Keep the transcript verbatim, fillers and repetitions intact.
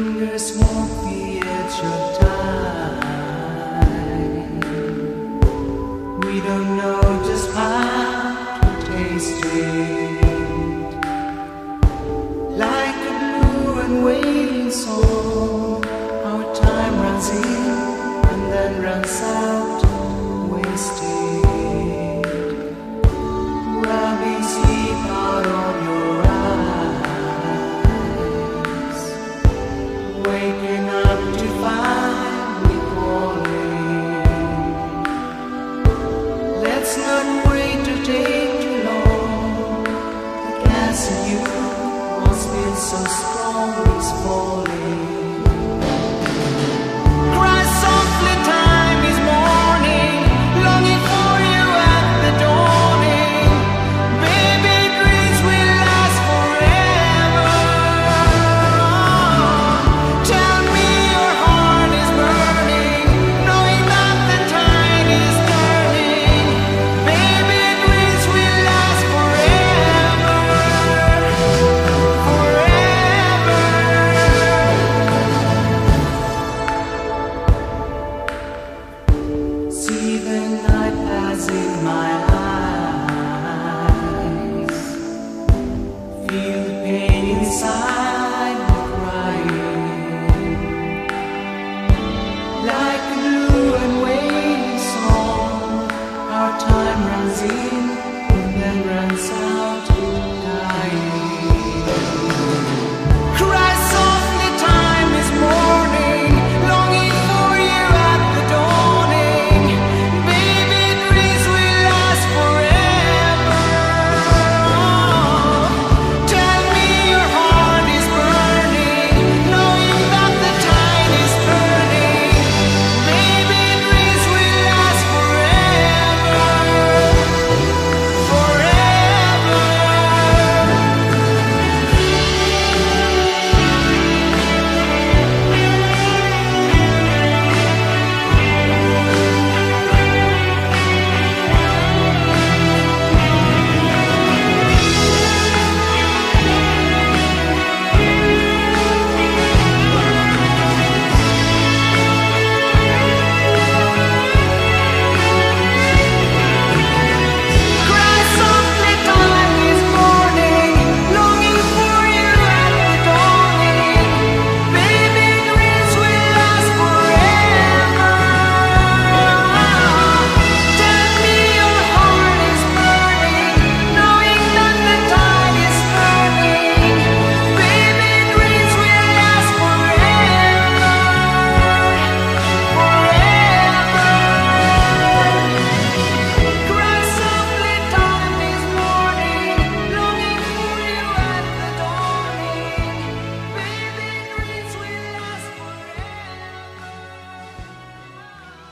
fingers walk the edge of time. We don't know just how to taste it. Like a blue and wailing song, our time runs in and then runs out, wasted. Rubbing sleep out of your eyes, waking up to find me calling. Let's not wait to take too long. The gas in you must be so strong is falling. Cry softly, time is mourning, longing for you at the dawning. Baby, dreams will last forever. Tell me your heart is burning, knowing that the tide is turning. Baby, dreams will last forever, forever. See the night pass in my eyes, feel the pain inside me crying. Like a blue and wailing song, our time runs in and then runs out.